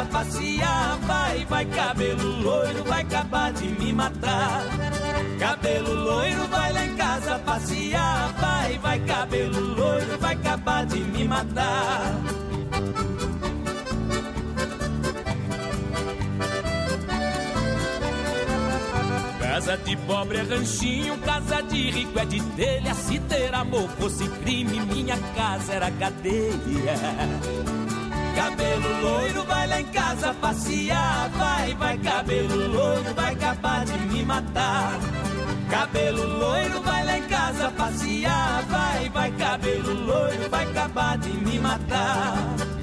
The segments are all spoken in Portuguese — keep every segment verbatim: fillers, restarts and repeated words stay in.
casa passear, vai, vai cabelo loiro, vai acabar de me matar. Cabelo loiro, vai lá em casa passear, vai, vai cabelo loiro, vai acabar de me matar. Casa de pobre é ranchinho, casa de rico é de telha. Se ter amor fosse crime, minha casa era cadeia. Cabelo loiro, vai lá em casa passear, vai, vai cabelo loiro, vai acabar de me matar. Cabelo loiro, vai lá em casa passear, vai, vai cabelo loiro, vai acabar de me matar.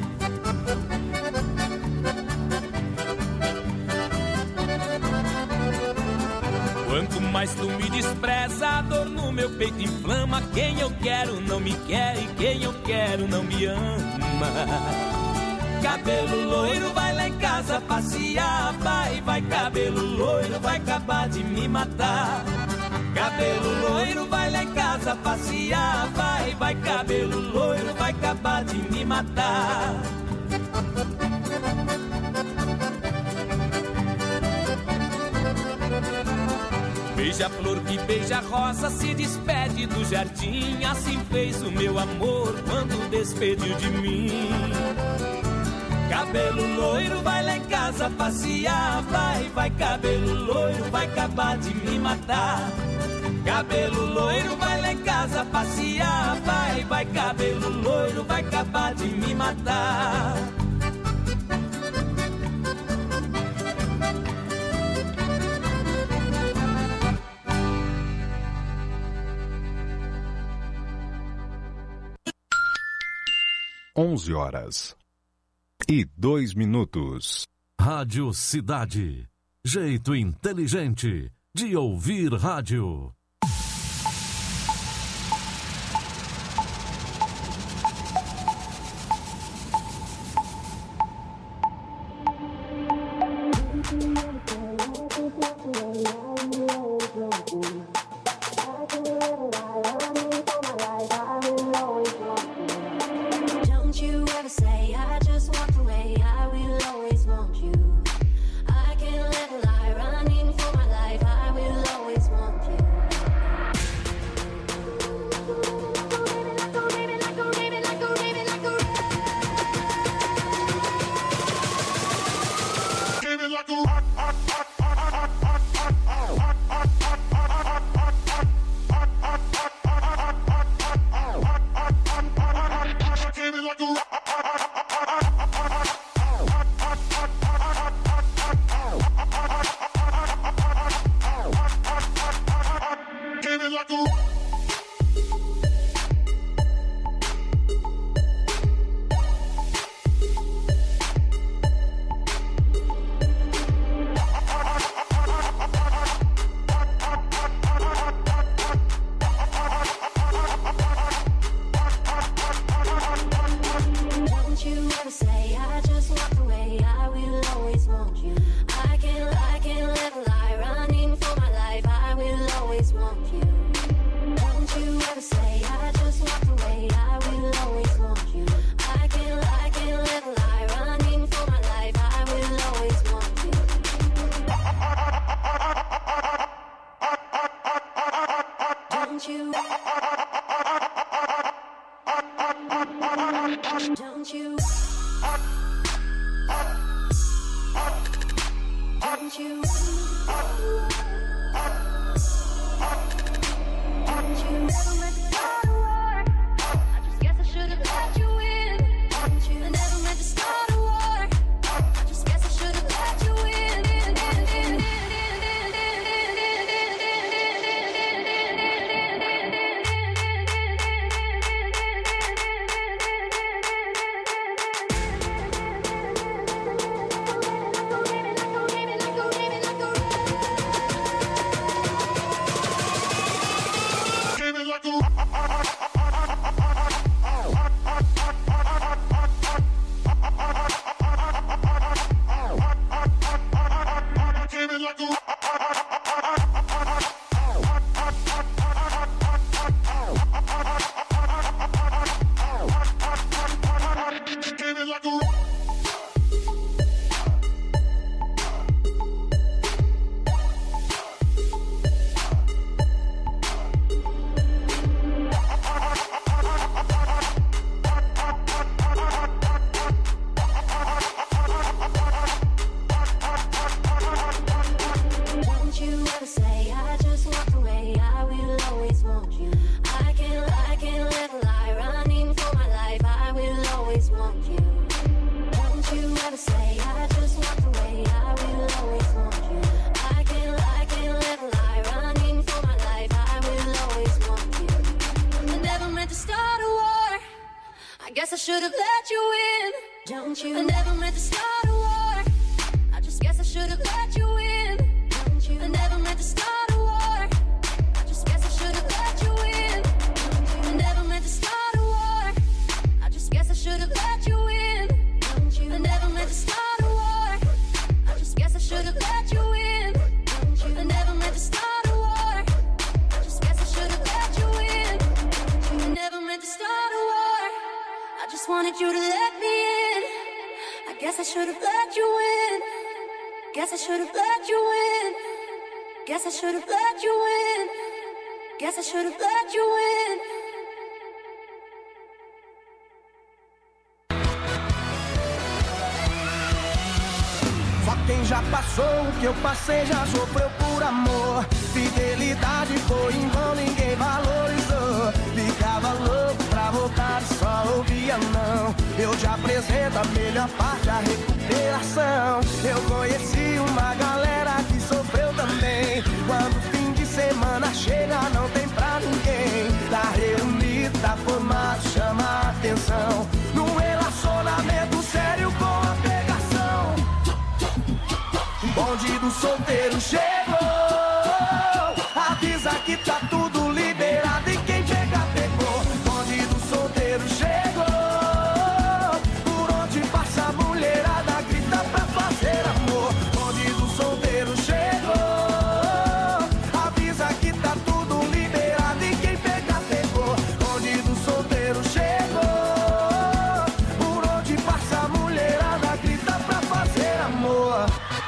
Quanto mais tu me despreza, a dor no meu peito inflama. Quem eu quero não me quer e quem eu quero não me ama. Cabelo loiro, vai lá em casa passear, vai, vai cabelo loiro, vai acabar de me matar. Cabelo loiro, vai lá em casa passear, vai, vai cabelo loiro, vai acabar de me matar. Beija-flor que beija-rosa se despede do jardim. Assim fez o meu amor quando despediu de mim. Cabelo loiro, vai lá em casa passear, vai, vai cabelo loiro, vai acabar de me matar. Cabelo loiro, vai lá em casa passear, vai, vai cabelo loiro, vai acabar de me matar. Onze horas e dois minutos. Rádio Cidade. Jeito inteligente de ouvir rádio. Like a should have let you in. Don't you? I never meant to start a war. I just guess I should have let you in. Don't you? I never meant to start a war. I just guess I should have let you in. Don't you? I never meant to start a war. I just guess I should have let you in. Don't you? I never meant to start a war. I just guess I should have let you in. Don't you? I never meant to start a war. I just guess I should have let you in. Don't you? I never meant to start a war. I just wanted you to let me in. I guess I should have let you in. Guess I should have let you in. Guess I should have let you in. Guess I should have let you in. Só quem já passou o que eu passei já sofreu por amor. Fidelidade foi em vão, ninguém valorizou. Ficava louco pra voltar e só ouvia não. Eu te apresento a melhor parte, a recuperação. Eu conheci uma galera que sofreu também. Quando o fim de semana chega não tem pra ninguém. Tá reunido, tá formado, chama a atenção. Num relacionamento sério com a pegação. O bonde do solteiro chegou. Avisa que tá tudo liberado e quem pegar pegou. Bonde do solteiro chegou. Por onde passa a mulherada grita pra fazer amor. Bonde do solteiro chegou. Avisa que tá tudo liberado e quem pegar pegou. Bonde do solteiro chegou. Por onde passa a mulherada grita pra fazer amor.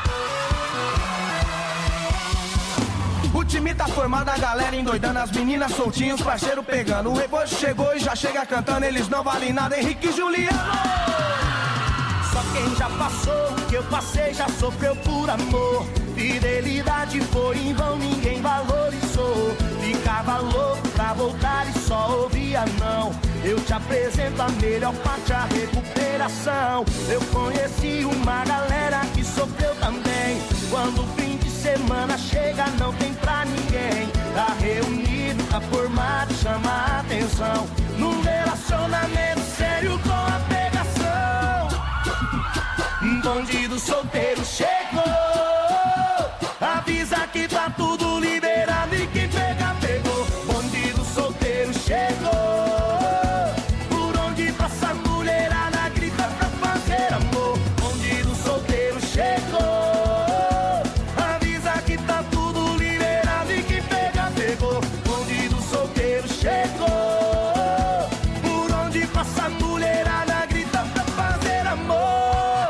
O time tá formado, a galera endoidando, as meninas soltinhas, parceiro pegando. O rebote chegou e já chega cantando, eles não valem nada, Henrique e Juliano. Só quem já passou o que eu passei já sofreu por amor. Fidelidade foi em vão, ninguém valorizou. Ficava louco pra voltar e só ouvia não. Eu te apresento a melhor parte, a recuperação. Eu conheci uma galera que sofreu também. Quando o fim de semana chega não tem pra ninguém. Tá reunido, tá formado, chama a atenção. Num relacionamento sério com a pegação. Um bandido solteiro chegou. Avisa que tá tudo liberado e quem pega pegou. Bandido solteiro chegou. Por onde passa a mulherada grita pra fazer amor. Bandido solteiro chegou. Avisa que tá tudo liberado e quem pega pegou. Bandido solteiro chegou. Por onde passa a mulherada grita pra fazer amor.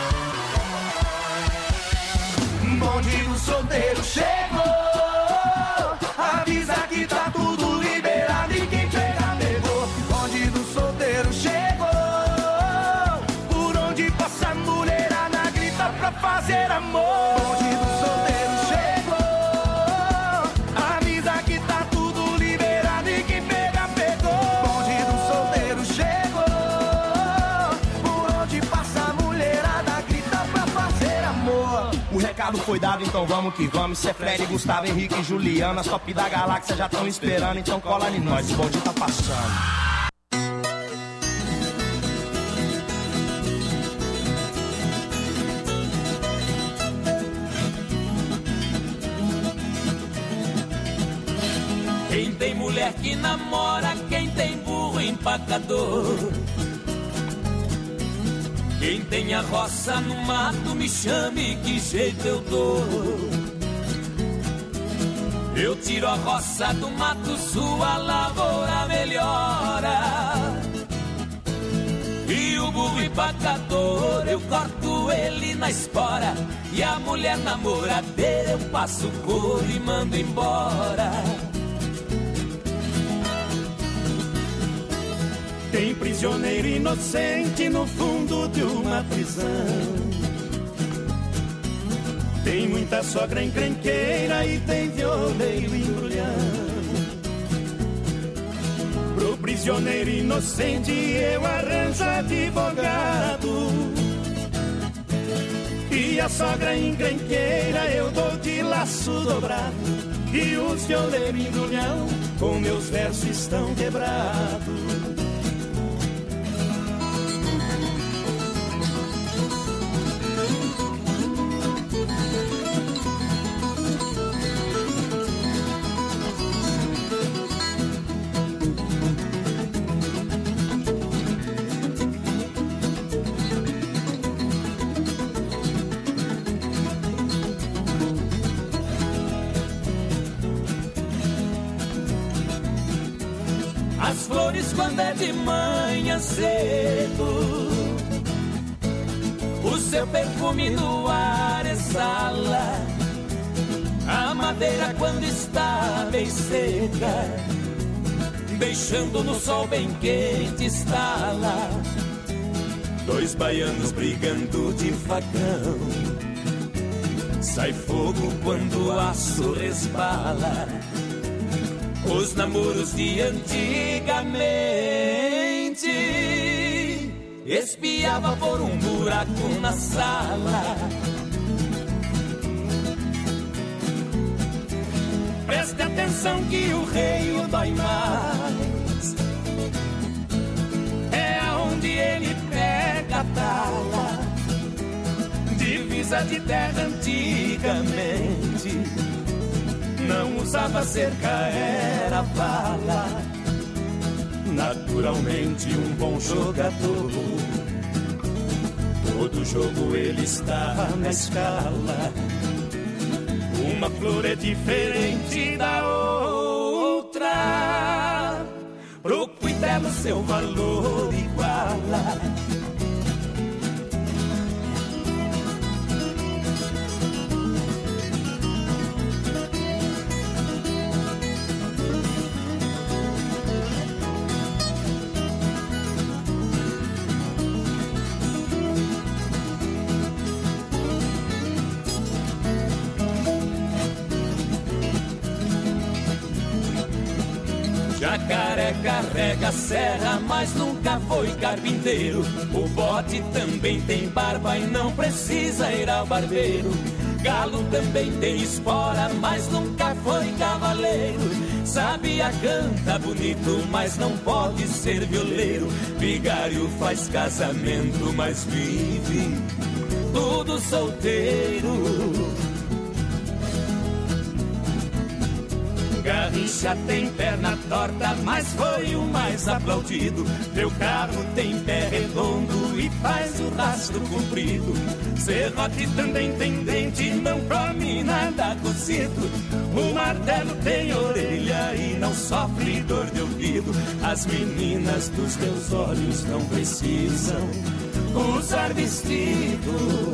Bandido solteiro chegou. Avisa que tá tudo liberado e quem pega pegou. Bandido solteiro chegou. Por onde passa a mulherada grita pra fazer amor. Bandido solteiro chegou. Avisa que tá tudo liberado e quem pega pegou. Bandido solteiro chegou. Por onde passa a mulherada grita pra fazer amor. O recado foi dado, então vamos que vamos. Cê é Fred, Gustavo, Henrique e Juliana. As top da galáxia já tão esperando, então cola em nós, o bonde tá passando. Quem tem mulher que namora, quem tem burro empacador. Quem tem a roça no mato, me chame, que jeito eu dou. Eu tiro a roça do mato, sua lavoura melhora. E o burro empacador, eu corto ele na espora. E a mulher namoradeira, eu passo o couro e mando embora. Tem prisioneiro inocente no fundo de uma prisão. Tem muita sogra encrenqueira e tem violeiro embrulhão. Pro prisioneiro inocente eu arranjo advogado. E a sogra encrenqueira eu dou de laço dobrado. E os violeiros embrulhão com meus versos estão quebrados. quando é de manhã cedo. O seu perfume no ar exala, a madeira quando está bem seca, deixando no sol bem quente estala. Dois baianos brigando de facão, sai fogo quando o aço resbala. Os namoros de antigamente, espiava por um buraco na sala. Preste atenção que o rei o dói mais, é aonde ele pega a tala. Divisa de terra antigamente, não usava cerca, era bala. Naturalmente um bom jogador, todo jogo ele está na escala. Uma flor é diferente da outra, pro cuidado seu valor iguala. Jacaré carrega serra, mas nunca foi carpinteiro. O bode também tem barba e não precisa ir ao barbeiro. Galo também tem espora, mas nunca foi cavaleiro. Sabia, canta bonito, mas não pode ser violeiro. Vigário faz casamento, mas vive tudo solteiro. Garrincha tem perna torta, mas foi o mais aplaudido. Meu carro tem pé redondo e faz o rastro comprido. Serrote também tem dente, não come nada cozido. O martelo tem orelha e não sofre dor de ouvido. As meninas dos meus olhos não precisam usar vestido.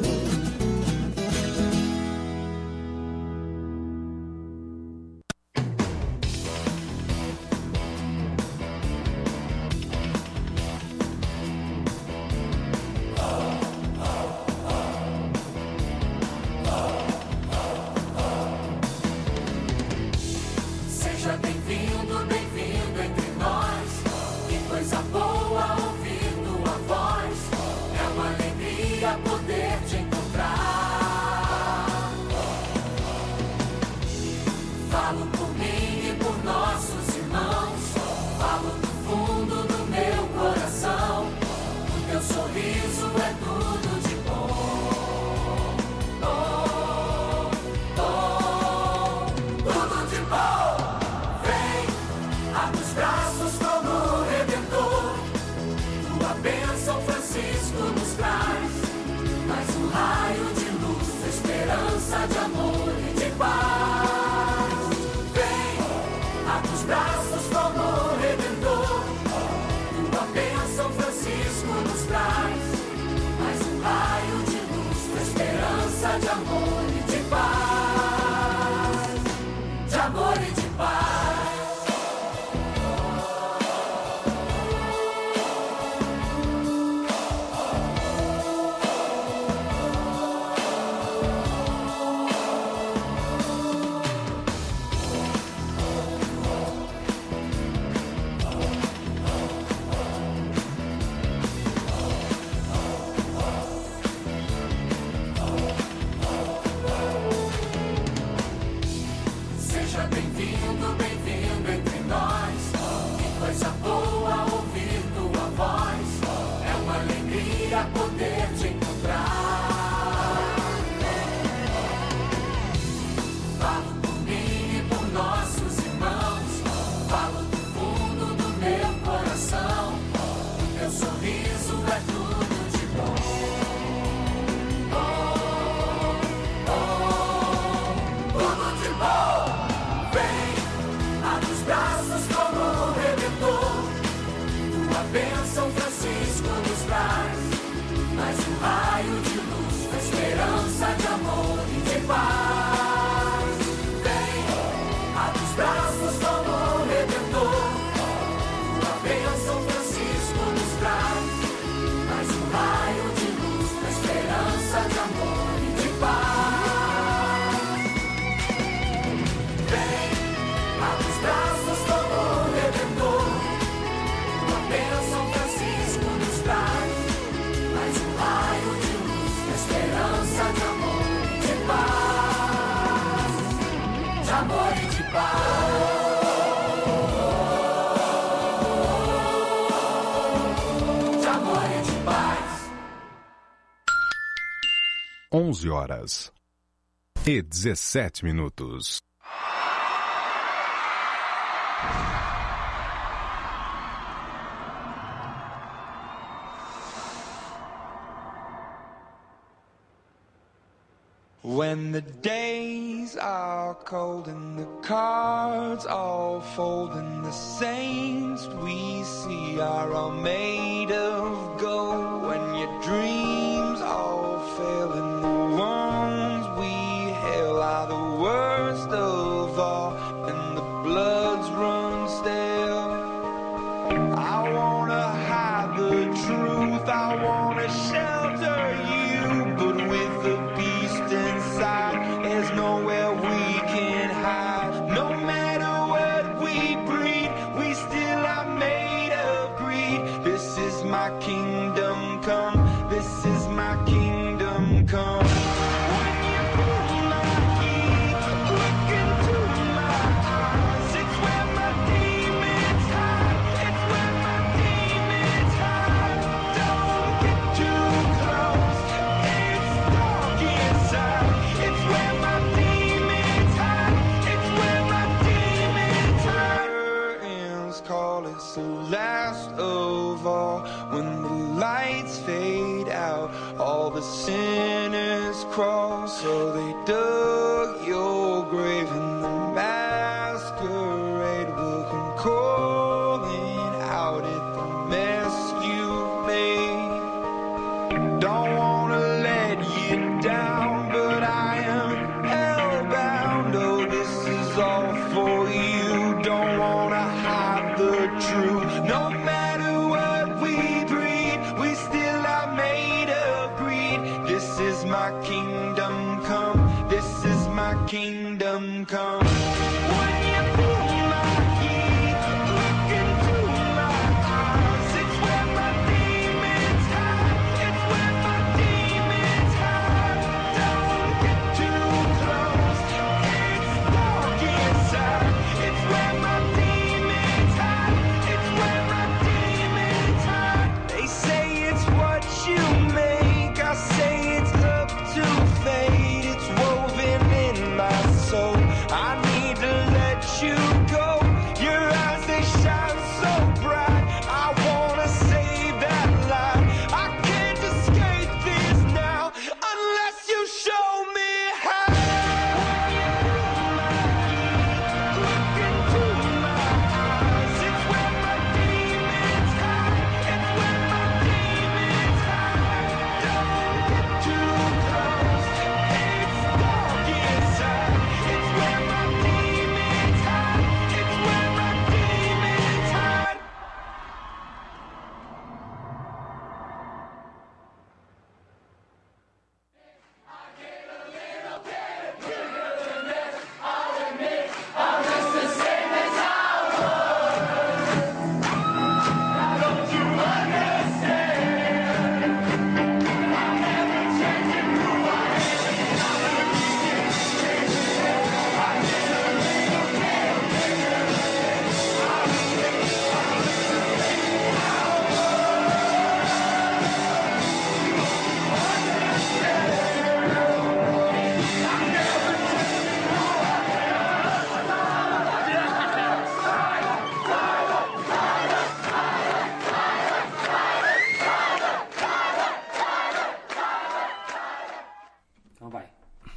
onze horas e dezessete minutos. When the days are cold and the cards all fold and the saints we see are all made of gold, when your dreams all fail and the ones we hail are the worst of all and the bloods run stale, I wanna hide the truth, I wanna shelter you, but with the beast inside, there's nowhere we can hide. No matter what we breed, we still are made of greed. This is my kingdom come, this is my kingdom come. When you pull my heat, look into my eyes, it's where my demons hide, it's where my demons hide. Don't get too close, it's dark inside, it's where my demons hide, it's where my demons hide. Curtains call, it's the last of all. When the lights fade out, all the sinners crawl. So they dug your grave and the masquerade will come calling out at the mess you've made. Don't wanna let you down, but I am hellbound. Oh, this is all for you. Don't wanna hide the truth. No matter what we breed, we still are made of greed. This is my kingdom come, this is my kingdom come. When you pull my heat, look into my eyes, it's where my demons hide, it's where my demons hide. Don't get too close, it's dark inside, it's where my demons hide, it's where my demons hide. They say it's what you make, I say it's up to fate, it's woven in my soul. I need to let you go, your eyes they shine so bright, I wanna save that light. I can't escape this now, unless you show me how. Look into my eyes, it's where my demons hide, it's where my demons hide. Don't get too close, it's dark inside, it's where my demons hide, it's where my demons hide. Então vai.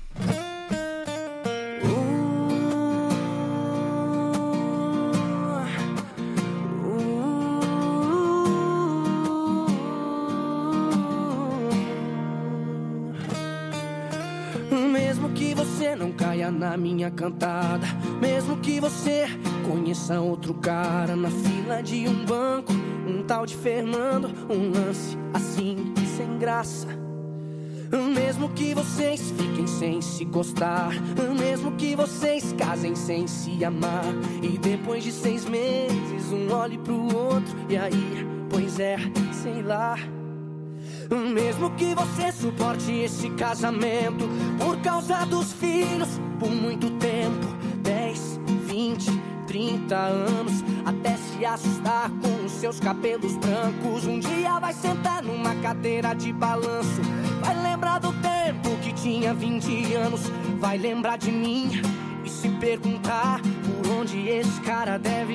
Mesmo que você não caia na minha cantada, mesmo que você conheça outro cara na fila de um banco, um tal de Fernando, um lance assim sem graça. Mesmo que vocês fiquem sem se gostar, mesmo que vocês casem sem se amar, e depois de seis meses um olhe pro outro e aí, pois é, sei lá. Mesmo que você suporte esse casamento por causa dos filhos por muito tempo, dez, vinte, trinta anos, até se se assustar com os seus cabelos brancos. Um dia vai sentar numa cadeira de balanço, vai lembrar do tempo que tinha vinte anos, vai lembrar de mim e se perguntar por onde esse cara deve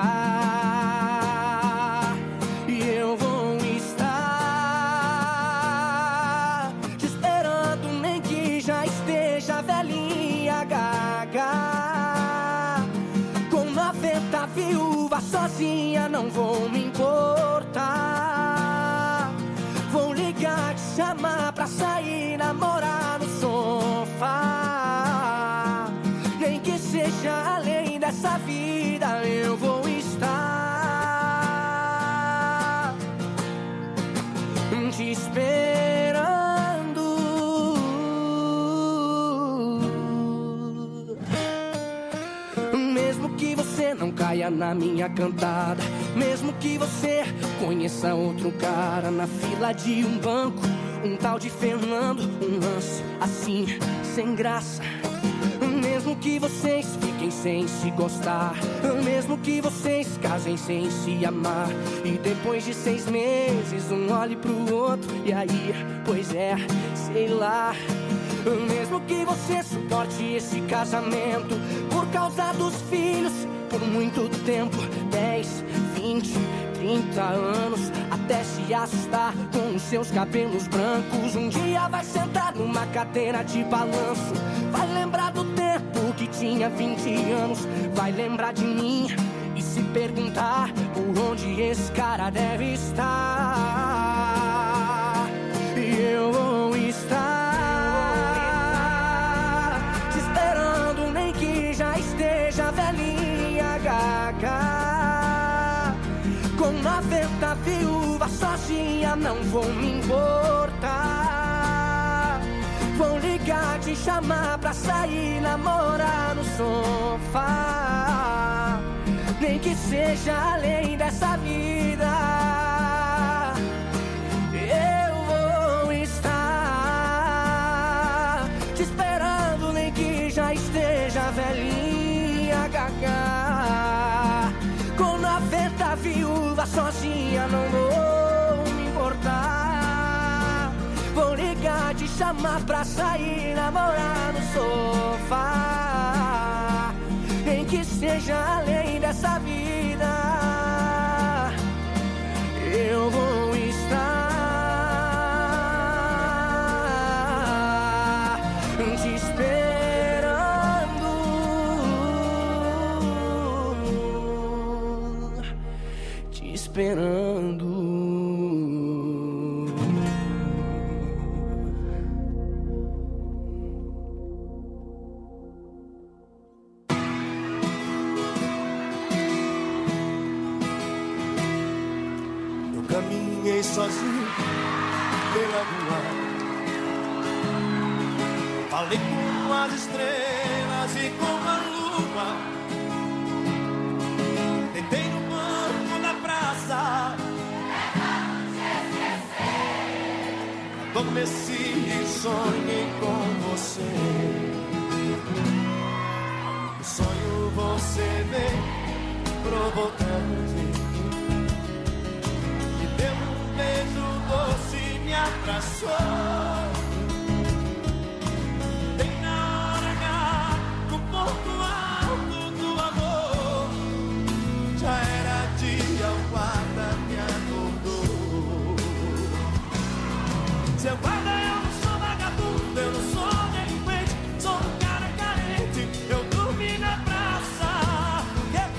estar. E eu vou estar te esperando, nem que já esteja velhinha gaga. Com noventa viúvas sozinha não vou me importar. Vou ligar, te chamar pra sair, namorar no sofá. Nem que seja além dessa vida, eu vou estar te esperando. Mesmo que você não caia na minha cantada, mesmo que você conheça outro cara na fila de um banco, um tal de Fernando, um lance assim, sem graça. Mesmo que vocês fiquem sem se gostar, mesmo que vocês casem sem se amar, e depois de seis meses um olhe pro outro, e aí, pois é, sei lá. Mesmo que você suporte esse casamento por causa dos filhos por muito tempo, dez, vinte, trinta anos, até se assustar com os seus cabelos brancos. Um dia vai sentar numa cadeira de balanço, vai lembrar do tempo que tinha vinte anos, vai lembrar de mim e se perguntar por onde esse cara deve estar. E eu vou estar te esperando, nem que já esteja velhinha gaga. Com noventa viúvas sozinha não vou me importar. Vou ligar, te chamar pra sair, namorar no sofá. Nem que seja além dessa vida, eu vou estar te esperando, nem que já esteja velhinha gaga. Com noventa viúvas sozinha não vou me importar. Vou ligar, te chamar pra sair, namorar no sofá. Nem que seja além dessa vida, eu vou estar te esperando, te esperando. Caminhei sozinho pela rua, falei com as estrelas e com a lua. Deitei no banco da praça, adormeci e sonhei com você. No sonho você veio provocante, deu um beijo doce, me abraçou. Bem na hora H, no ponto alto do amor. Já era dia, o guarda me acordou. Seu guarda, eu não sou vagabundo, eu não sou delinquente, sou um cara carente, eu dormi na praça. Yeah.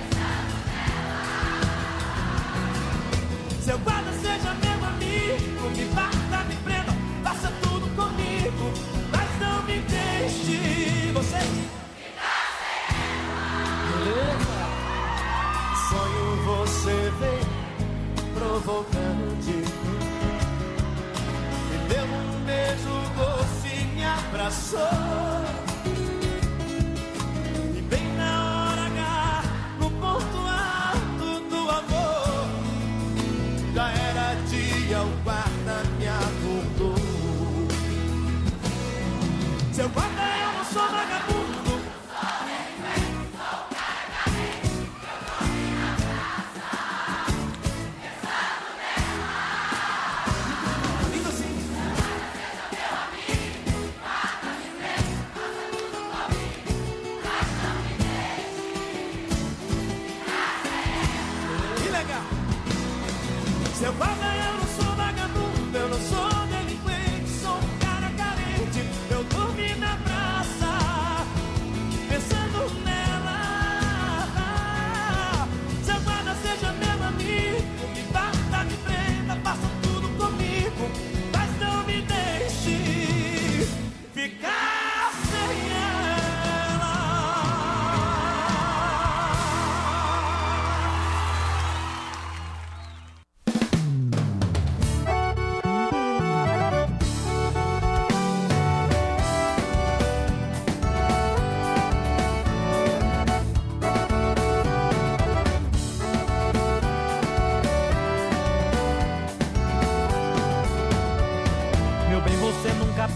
Seu guarda, seja meu amigo, me bata, me prenda, faça tudo comigo, mas não me deixe. Você beleza? Sonho você vem provocante, me deu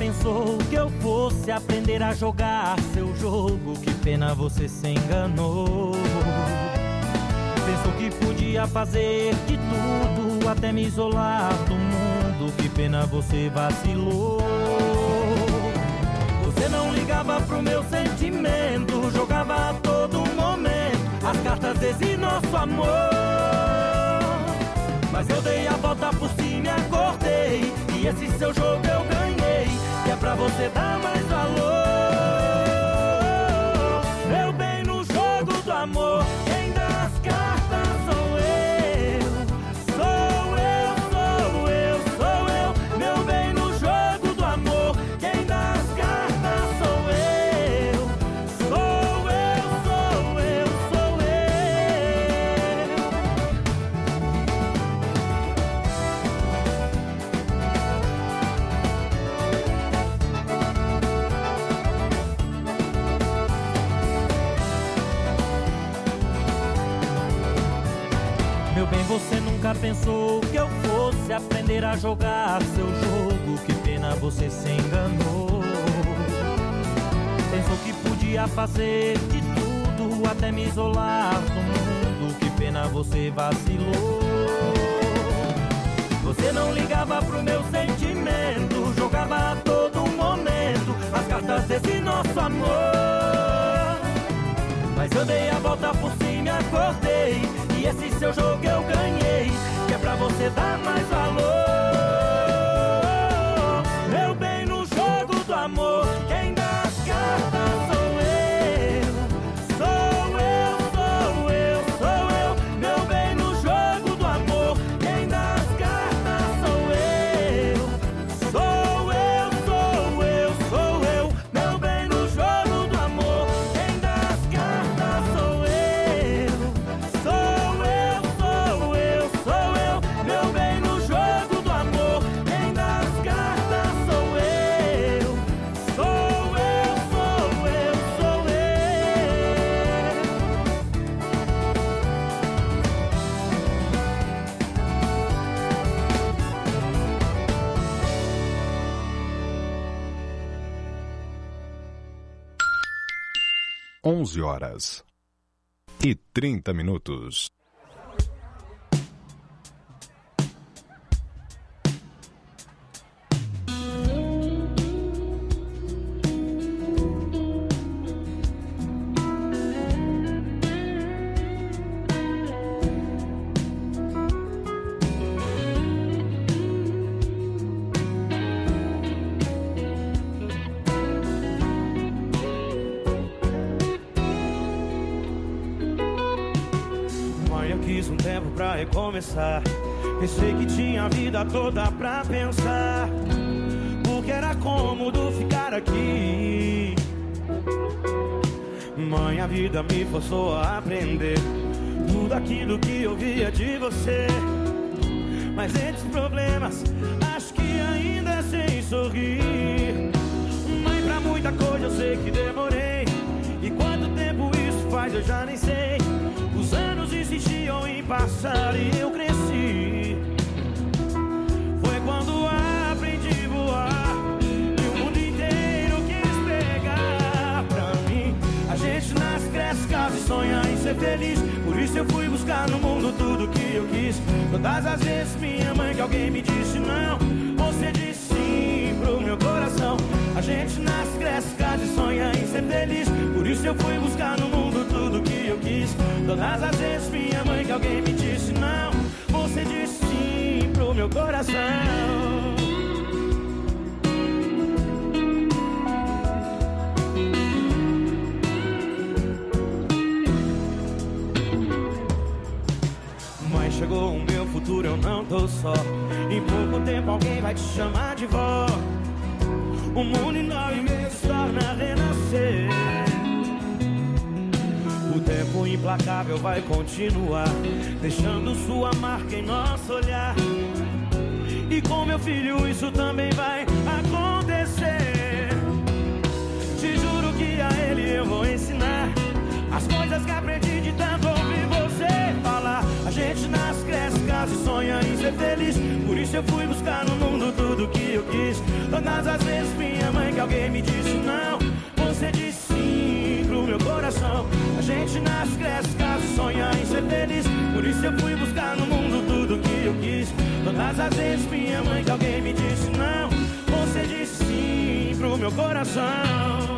pensou que eu fosse aprender a jogar seu jogo. Que pena, você se enganou. Pensou que podia fazer de tudo, até me isolar do mundo. Que pena, você vacilou. Você não ligava pro meu sentimento, jogava a todo momento as cartas desse nosso amor. Mas eu dei a volta por cima e acordei, e esse seu jogo eu ganhei, que é pra você dar mais valor. Meu bem, no jogo do amor, quem dá as cartas sou eu. Sou eu, sou eu, sou eu. Meu bem, no jogo do amor, quem dá as cartas sou eu. Sou eu, sou eu, sou eu. Meu bem, você nunca pensou que eu fosse aprender a jogar seu jogo. Que pena, você se enganou. Pensou que podia fazer de tudo, até me isolar do mundo. Que pena, você vacilou. Você não ligava pro meu sentimento, jogava a todo momento as cartas desse nosso amor. Mas eu dei a volta por cima e acordei, e esse seu jogo eu ganhei, que é pra você dar mais valor. Meu bem, no jogo do amor, quem dá as cartas sou eu. Sou eu, sou eu, sou eu. Meu bem, no jogo do amor, quem dá as cartas sou eu. Sou eu, sou eu, sou eu. Meu bem, no jogo do amor, quem dá as cartas sou eu. Sou eu, sou eu, sou eu. Meu bem, no jogo do amor, quem dá as cartas sou eu. Sou eu, sou eu, sou eu. Onze horas e trinta minutos. Mãe, eu quis um tempo pra recomeçar. Pensei que tinha a vida toda pra pensar, porque era cômodo ficar aqui. Mãe, a vida me forçou a aprender tudo aquilo que eu via de você. Mas entre os problemas, acho que ainda sei sorrir. Mãe, pra muita coisa eu sei que demorei, e quanto tempo isso faz eu já nem sei. Os anos insistiam em passar e eu cresci. Foi quando aprendi a voar e o mundo inteiro quis pegar pra mim. A gente nasce, cresce, casa e sonha em ser feliz. Por isso eu fui buscar no mundo tudo que eu quis. Todas as vezes minha mãe que alguém me disse não, você disse sim pro meu coração. A gente nasce, cresce, casa e sonha em ser feliz. Por isso eu fui buscar no mundo tudo que eu quis. Todas as vezes minha mãe que alguém me disse não, você disse sim pro meu coração. Mãe, chegou o meu futuro, eu não tô só. Em pouco tempo alguém vai te chamar de vó. O mundo em nove meses torna a renascer. O tempo implacável vai continuar, deixando sua marca em nosso olhar. E com meu filho isso também vai acontecer. Te juro que a ele eu vou ensinar as coisas que aprendi de tanto ouvir você falar. A gente nasce, cresce, casa e sonha em ser feliz. Por isso eu fui buscar no mundo tudo que eu quis. Todas as vezes minha mãe que alguém me disse não, você disse sim pro meu coração. A gente nasce, cresce, casa, sonha em ser feliz. Por isso eu fui buscar no mundo tudo que eu quis. Todas as vezes minha mãe que alguém me disse não, você disse sim pro meu coração.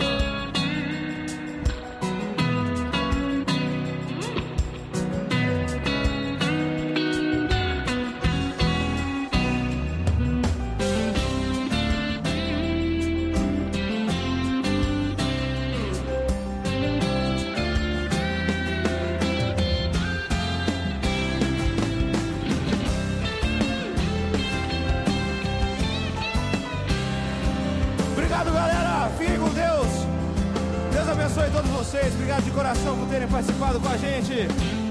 Abençoe todos vocês, obrigado de coração por terem participado com a gente.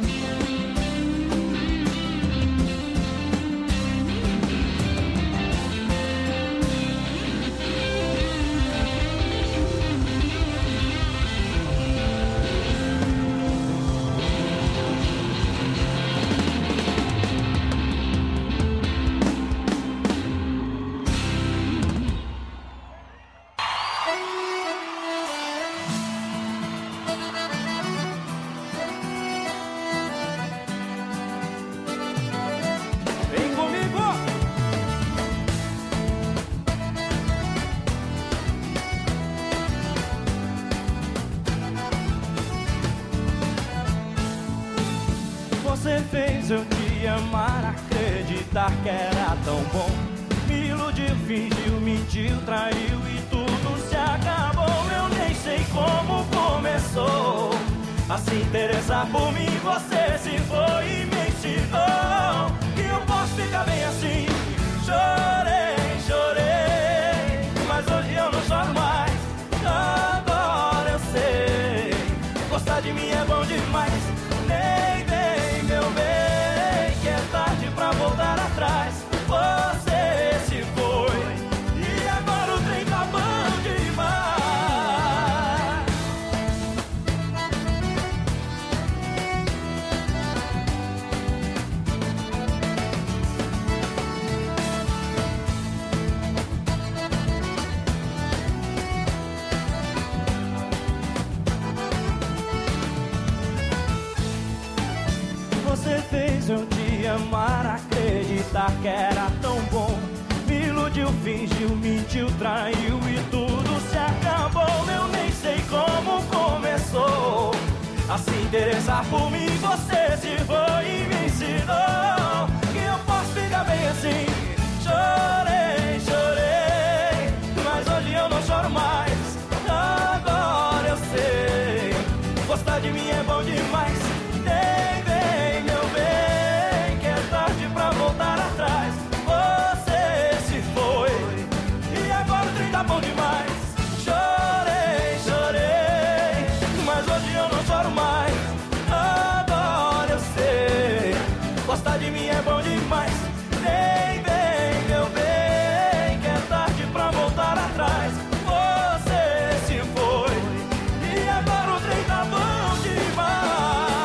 Você fez eu te amar, acreditar que era tão bom. Me iludiu, fingiu, mentiu, traiu e tudo se acabou. Eu nem sei como começou a se interessar por mim. Você se foi e me ensinou que eu posso ficar bem assim. Chorei, chorei, mas hoje eu não choro mais. Agora eu sei, gostar de mim é bom demais. Nem vem, meu bem, que é tarde pra voltar atrás. Você se foi e agora o trem tá bom demais. Você fez eu te amar, acreditar que era tão bom. Me iludiu, fingiu, mentiu, traiu e tudo se acabou. Eu nem sei como começou a se interessar por mim. Você se foi e me ensinou que eu posso ficar bem assim. Chorei, chorei, mas hoje eu não choro mais. Agora eu sei, gostar de mim é bom demais. Nem vem, meu bem, que é tarde pra voltar atrás. Você se foi e agora o trem tá bom demais. Chorei, chorei, mas hoje eu não choro mais. Agora eu sei, gostar de mim é bom demais. Nem vem, meu bem, que é tarde pra voltar atrás. Você se foi e agora o trem tá bom demais.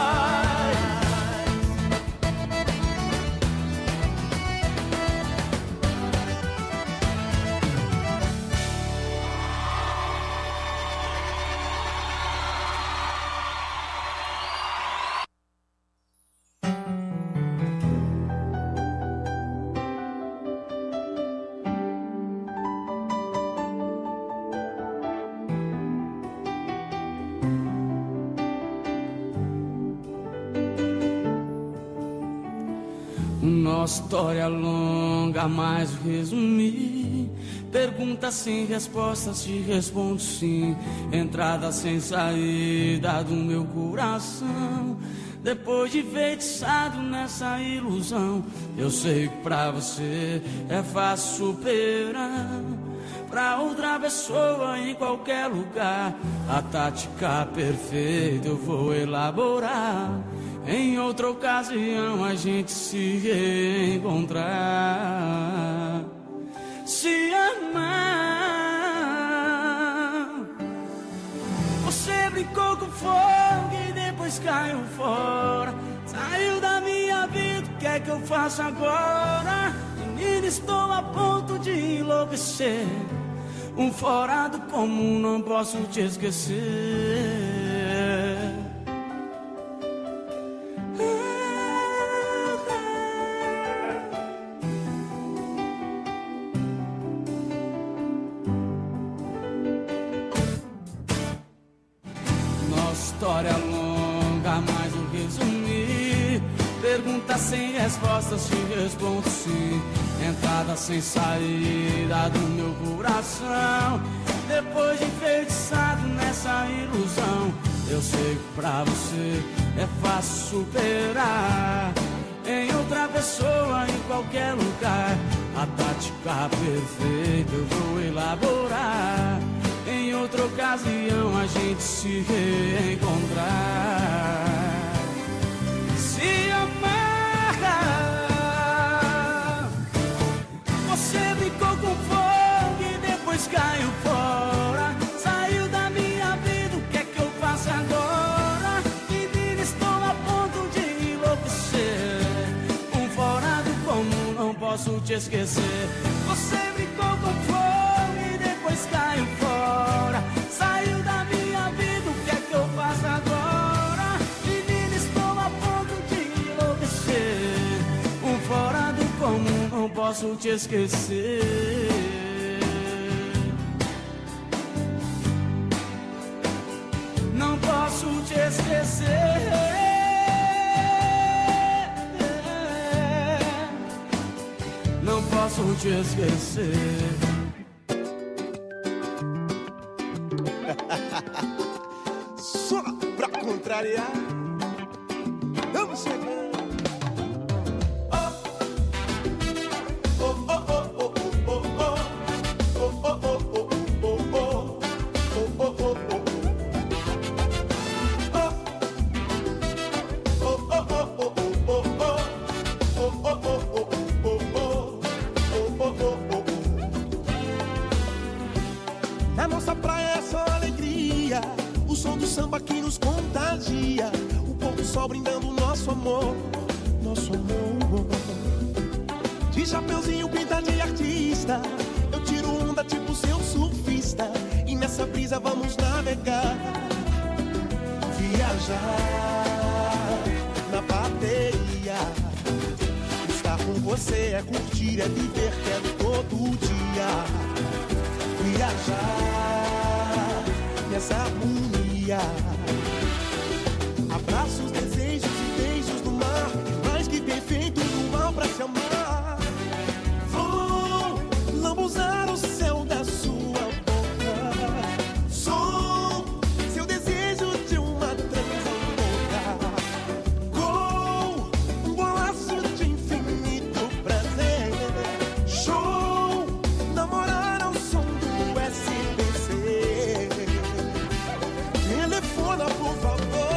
Nossa história longa, mas resumir. Perguntas sem respostas, te respondo sim. Entrada sem saída do meu coração. Depois de feitiçado nessa ilusão, eu sei que pra você é fácil superar. Pra outra pessoa em qualquer lugar, a tática perfeita eu vou elaborar. Em outra ocasião a gente se reencontrar, se amar. Você brincou com fogo e depois caiu fora. Saiu da minha vida, o que é que eu faço agora? Menina, estou a ponto de enlouquecer. enlouquecer. Um fora do comum, não posso te esquecer. História longa, mas o resumir. Pergunta sem respostas, te respondo sim. Entrada sem saída do meu coração. Depois de enfeitiçado nessa ilusão, eu sei que pra você é fácil superar. Em outra pessoa, em qualquer lugar, a tática perfeita eu vou elaborar. Em outra ocasião a gente se reencontrar. Se amar. Você brincou com fogo e depois caiu fora. Saiu da minha vida, o que é que eu faço agora? Menina, estou a ponto de enlouquecer. Um fora do comum, não posso te esquecer. Você brincou com fogo e depois caiu fora. Saiu da minha vida, o que é que eu faço agora? Menina, estou a ponto de enlouquecer. Um fora do comum, não posso te esquecer. Não posso te esquecer. Não posso te esquecer. Só pra contrariar, vamos chegando. Na nossa praia é só alegria, o som do samba que nos contagia, o pôr do sol brindando nosso amor, nosso amor. De chapeuzinho pinta de artista, eu tiro onda tipo seu surfista, e nessa brisa vamos navegar, viajar na bateria. Estar com você é curtir, é viver, quero todo dia. Viajar nessa harmonia. Abraços, desejos e beijos do mar, mais que perfeito luau pra se amar. Vou lambuzar o céu da sua boca. Sou seu desejo de uma transa louca. Com um golaço de infinito prazer. Show, namorar ao som do S B C. Telefona, por favor.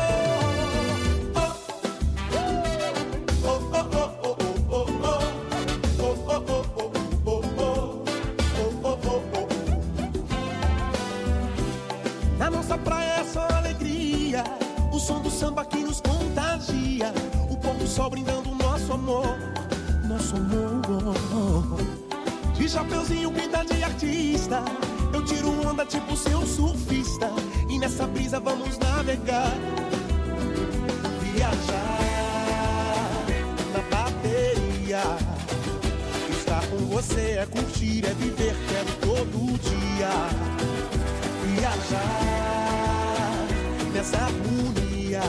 Na nossa praia é só alegria, o som do samba que nos contagia, o pôr do sol brindando nosso amor, nosso amor. De chapeuzinho pinta de artista, eu tiro onda tipo seu surfista, e nessa brisa vamos navegar, viajar na bateria. Estar com você é curtir, é viver, quero todo dia. Viajar nessa harmonia.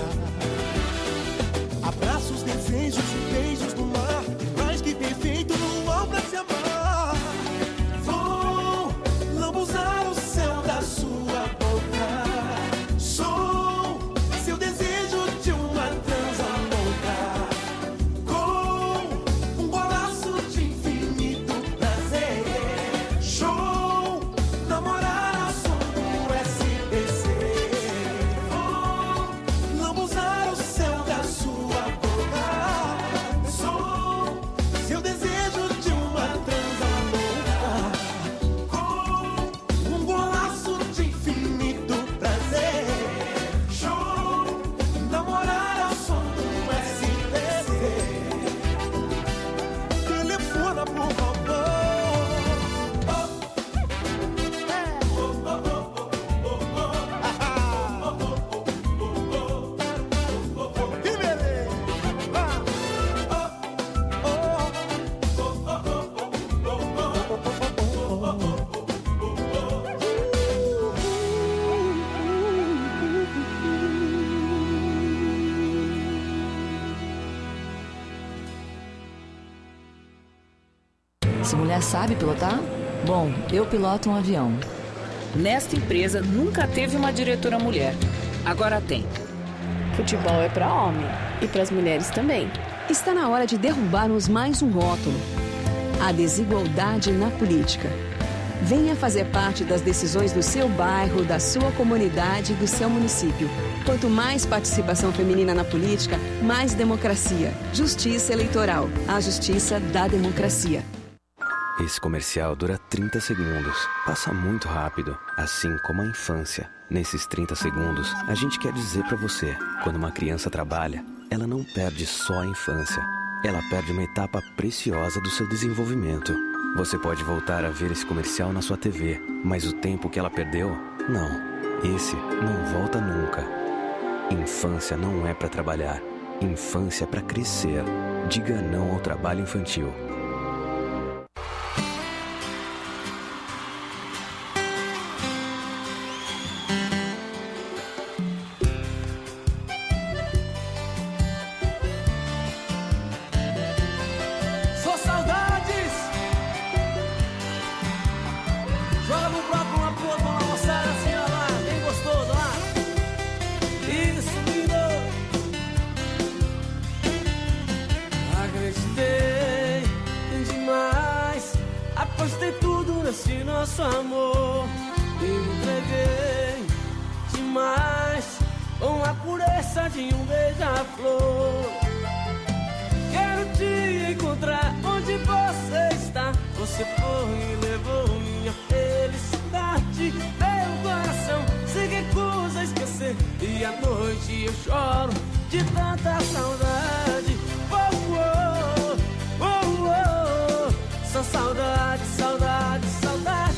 Abraços, desejos e beijos do mar, mais que perfeito luau pra se amar. Vou lambuzar o céu da sua boca. Sou seu desejo de uma transa louca. Com um golaço de infinito prazer. Show, namorar ao som do S B C. Vou lambuzar o céu da sua boca. Sou Essa mulher sabe pilotar? Bom, eu piloto um avião. Nesta empresa nunca teve uma diretora mulher. Agora tem. Futebol é para homem e para as mulheres também. Está na hora de derrubarmos mais um rótulo: a desigualdade na política. Venha fazer parte das decisões do seu bairro, da sua comunidade e do seu município. Quanto mais participação feminina na política, mais democracia. Justiça Eleitoral. A justiça da democracia. Esse comercial dura trinta segundos. Passa muito rápido, assim como a infância. Nesses trinta segundos, a gente quer dizer pra você: quando uma criança trabalha, ela não perde só a infância. Ela perde uma etapa preciosa do seu desenvolvimento. Você pode voltar a ver esse comercial na sua T V, mas o tempo que ela perdeu, não. Esse não volta nunca. Infância não é pra trabalhar. Infância é pra crescer. Diga não ao trabalho infantil. Nosso amor, e me entreguei demais com a pureza de um beija-flor. Quero te encontrar onde você está. Você foi e levou minha felicidade. Meu coração se recusa a esquecer, e à noite eu choro de tanta saudade. Oh, oh, oh, oh. Só saudade, saudade, saudade.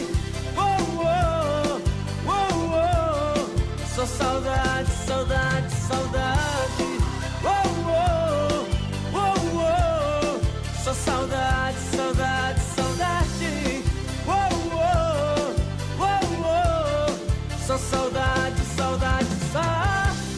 Só saudade, saudade, saudade. Oh, oh, oh, oh. Só saudade, saudade, saudade. Oh, oh, oh, oh. Só saudade, saudade, saudade.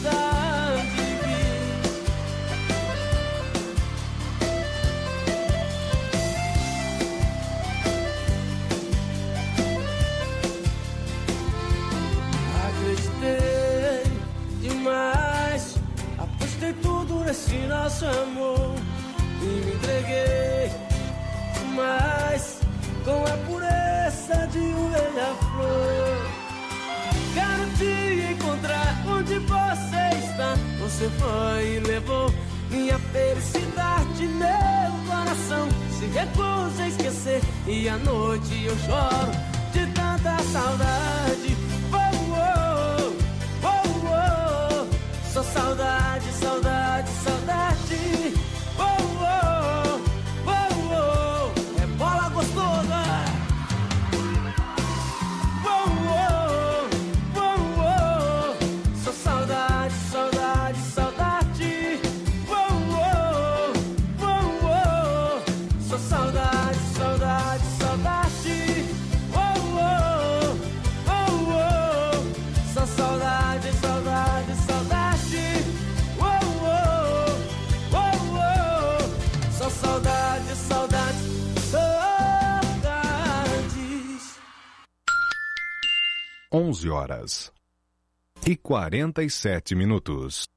Esse nosso amor, e me entreguei demais com a pureza de um beija-flor. Quero te encontrar onde você está. Você foi e levou minha felicidade. Meu coração se recusa a esquecer, e à noite eu choro de tanta saudade. Oh, oh, oh, oh. Só saudade, saudade, saudade. Oh, oh, oh, oh. É bola gostosa. Oh, oh, oh, oh. Só saudade, saudade, saudade. Oh, oh, oh, oh. Só saudade, saudade, saudade. Oh, oh, oh, oh. Só saudade, saudade, saudade. Saudade, saudade, saudades. onze horas e quarenta e sete minutos.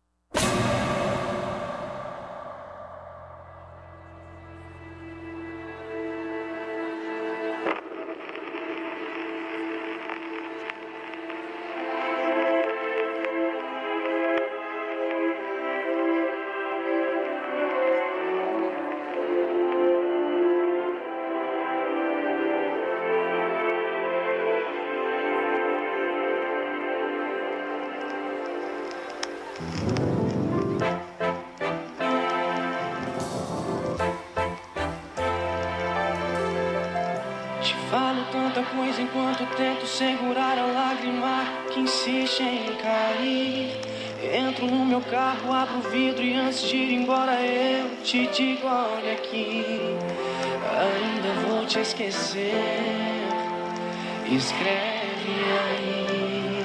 Enquanto tento segurar a lágrima que insiste em cair, entro no meu carro, abro o vidro e antes de ir embora eu te digo: olha aqui, ainda vou te esquecer. Escreve aí.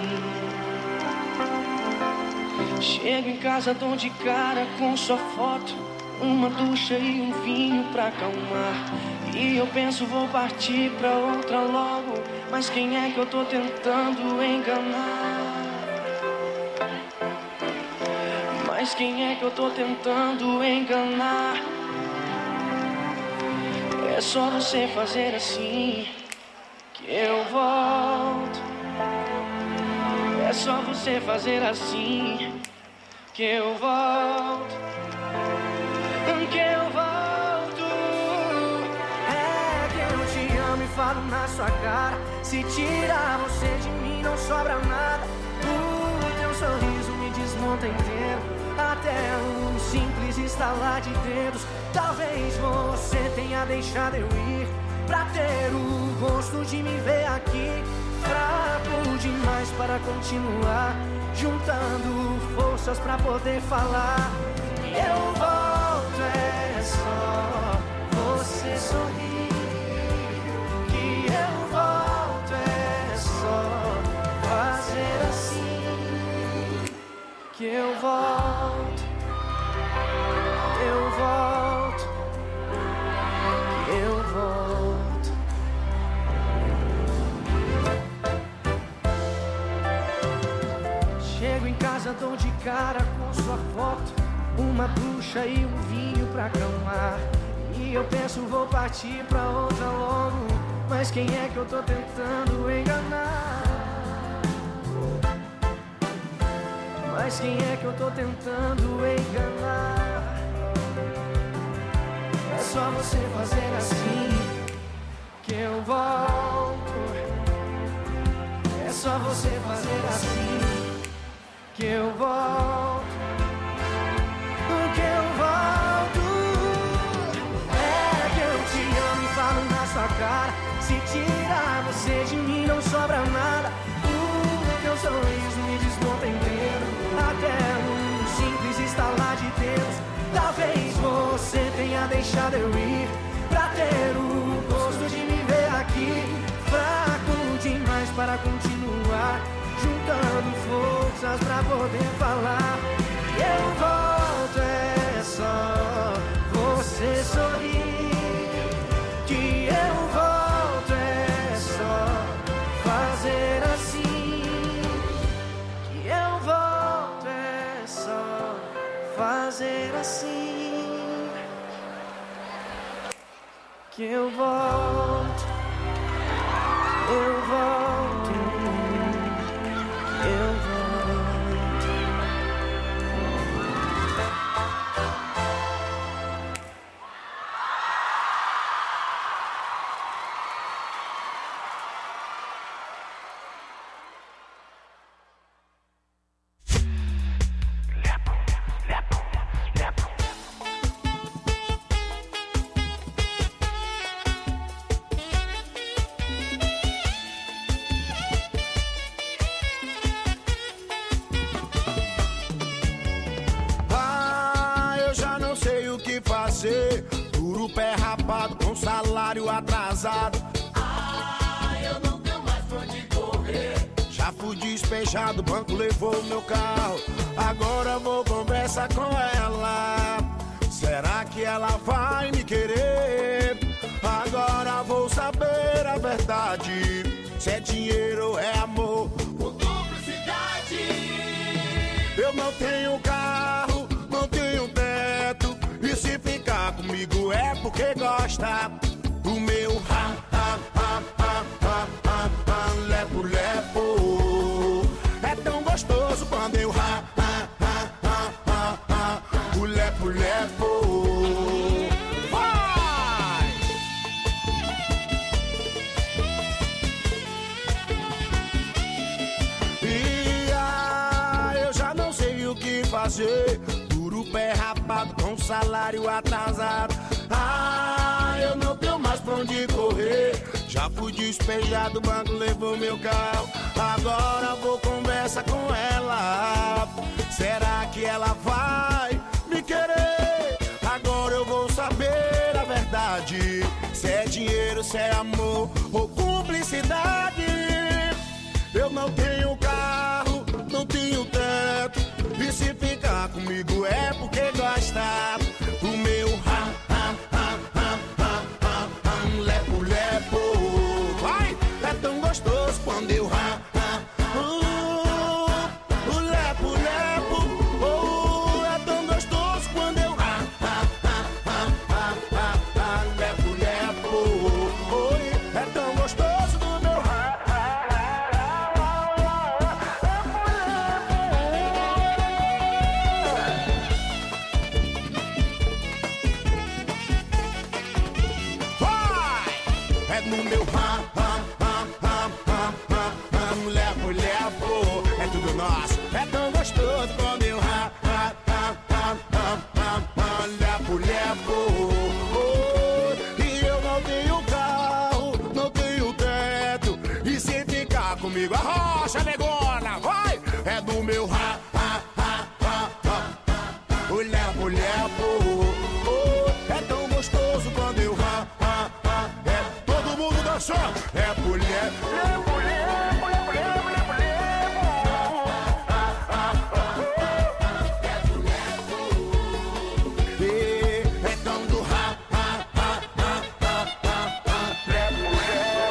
Chego em casa, dou de cara com sua foto, uma ducha e um vinho pra acalmar. E eu penso vou partir pra outra logo, mas quem é que eu tô tentando enganar? Mas quem é que eu tô tentando enganar? É só você fazer assim que eu volto. É só você fazer assim que eu volto. Que eu volto. É que eu te amo e falo na sua cara. Se tirar você de mim não sobra nada. O teu sorriso me desmonta inteiro. Até um simples estalar de dedos. Talvez você tenha deixado eu ir pra ter o gosto de me ver aqui. Fraco demais para continuar, juntando forças pra poder falar. Eu volto, é só você sorrir. Que eu volto, é só fazer assim. Que eu volto, eu volto, que eu volto. Chego em casa, dou de cara com sua foto, uma bucha e um vinho pra acalmar. E eu penso vou partir pra outra logo, mas quem é que eu tô tentando enganar? Mas quem é que eu tô tentando enganar? É só você fazer assim que eu volto. É só você fazer assim que eu volto. Que eu volto. É que eu te amo e falo na sua cara. Se tirar você de mim não sobra nada. O teu sorriso me desmonta inteiro. Até um simples estalar de dedos. Talvez você tenha deixado eu ir pra ter o gosto de me ver aqui. Fraco demais para continuar, juntando forças pra poder falar. Eu volto, é só você sorrir. Que eu volto, é só fazer assim. Que eu volto, é só fazer assim. Que eu volto, eu volto, eu volto. Duro pé rapado com salário atrasado. Ah, eu não tenho mais pra onde correr. Já fui despejado, o banco levou meu carro. Agora vou conversar com ela. Será que ela vai me querer? Agora vou saber a verdade. Se é dinheiro ou é amor por cumplicidade. Eu não tenho carro, não tenho teto. E se ficar comigo é porque gosta do meu ha, ha, ha, ha, ha, ha, ha, lepo, lepo. É tão gostoso quando eu ha, ha, ha, ha, ha, ha, o lepo, lepo. Vai! E ah, eu já não sei o que fazer. Pé rapado com salário atrasado. Ah, eu não tenho mais pra onde correr. Já fui despejado, o banco levou meu carro. Agora vou conversar com ela. Será que ela vai me querer? Agora eu vou saber a verdade. Se é dinheiro, se é amor ou cumplicidade. Eu não tenho carro, não tenho teto. E se ficar comigo é porque gosta do meu ha, ha, ha, ha, ha, ha, ha, comigo, arrocha, negona, vai! É do meu ra, ra, ra, ra, ra. Mulher, mulher, oh, oh, é tão gostoso quando eu ra, ra, ra. É todo mundo dançou, é mulher, mulher, mulher, mulher, mulher, mulher, mulher. É mulher, oh, é tão do ra, ra, ra, ra, ra, ra, ra. É mulher,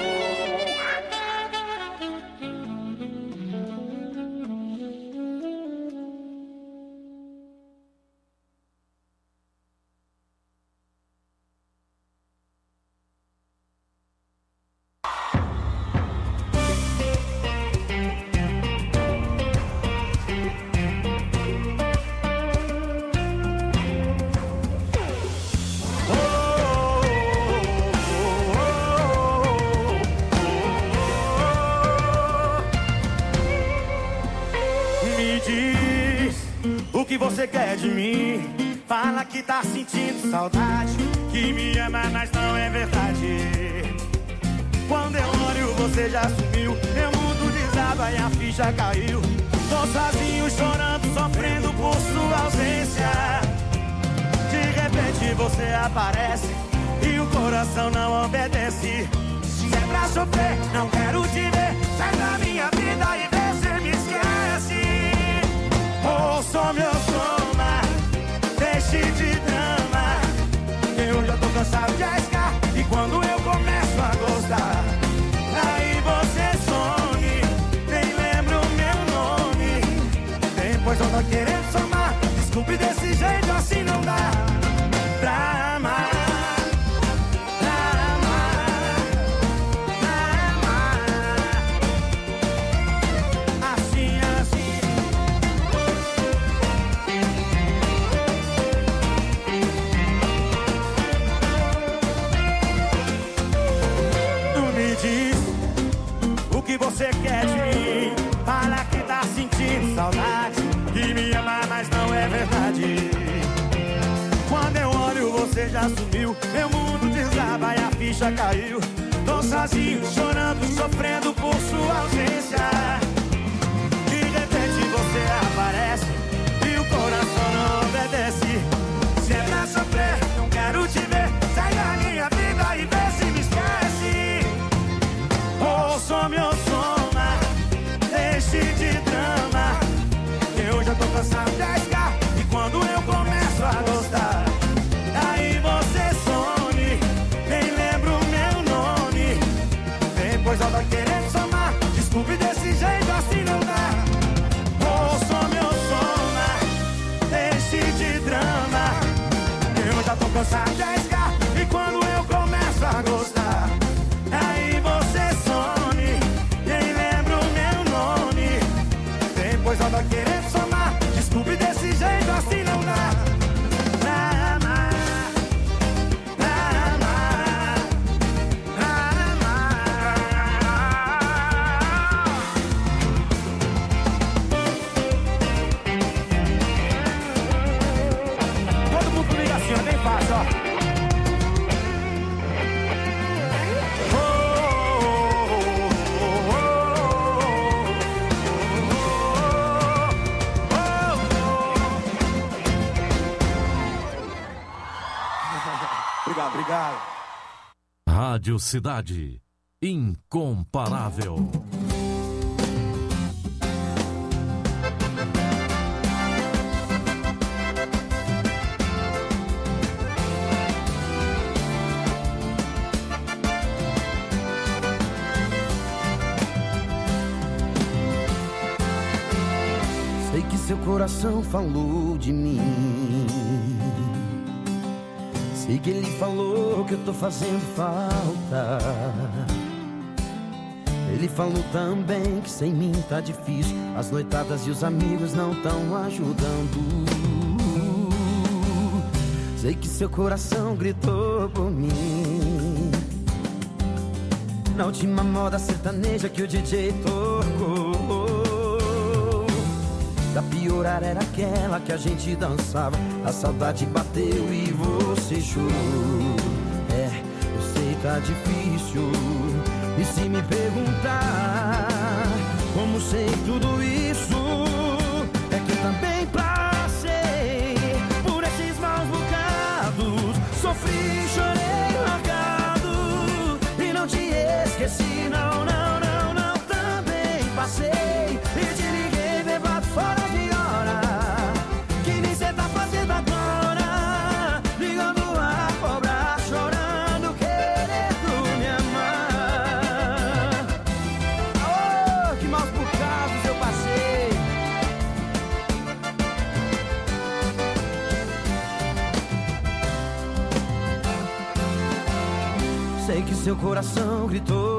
Me diz o que você quer de mim. Fala que tá sentindo saudade, que me ama, mas não é verdade. Quando eu olho você já sumiu, meu mundo desaba e a ficha caiu. Tô sozinho chorando, sofrendo por sua ausência. De repente você aparece e o coração não obedece. Se é pra sofrer, não quero te ver. Sai da minha vida e vê se me esquece. Ouça meu soma, deixe de drama. Eu já tô cansado de arriscar, e quando eu começo a gostar, aí você some, nem lembra o meu nome. Depois eu tô querendo somar. Desculpe, desse jeito assim não dá pra amar. Que você quer de mim. Fala que tá sentindo saudade, que me ama, mas não é verdade. Quando eu olho você já sumiu, meu mundo desaba e a ficha caiu. Tô sozinho, chorando, sofrendo por sua ausência. De repente você aparece e o coração não obedece. Se é pra sofrer, não quero te ver. Sai da minha vida e vê se me esquece. Ouça meu soma, deixe de drama. Eu já tô cansado de arriscar, e quando eu começo a gostar, aí você some, nem lembra o meu nome. Depois eu tô querendo somar. Desculpe, desse jeito assim não dá. Ouça meu soma, deixe de drama. Eu já tô cansado de arriscar, e quando eu começo a gostar, aí você some, nem lembra o meu nome. Depois eu tô querendo somar. Desculpe, desse jeito assim não dá pra amar, pra amar, pra amar. Todo mundo comigo assim, ó, bem fácil, ó. Obrigado, obrigado. Rádio Cidade, incomparável. Sei que seu coração falou de mim. Sei que ele falou que eu tô fazendo falta. Ele falou também que sem mim tá difícil. As noitadas e os amigos não tão ajudando. Sei que seu coração gritou por mim na última moda sertaneja que o D J tocou. Da piorar era aquela que a gente dançava. A saudade bateu e você chorou. É, eu sei tá difícil. E se me perguntar sei tudo isso, é que eu também passei por esses maus bocados. Sofri, chorei, largado, e não te esqueci, não, não, não, não. Também passei e te liguei, bebado fora de hora, que nem cê tá fazendo agora, ligando a cobrar, chorando, querendo me amar. Oh, que maus bocados eu passei. Sei que seu coração gritou,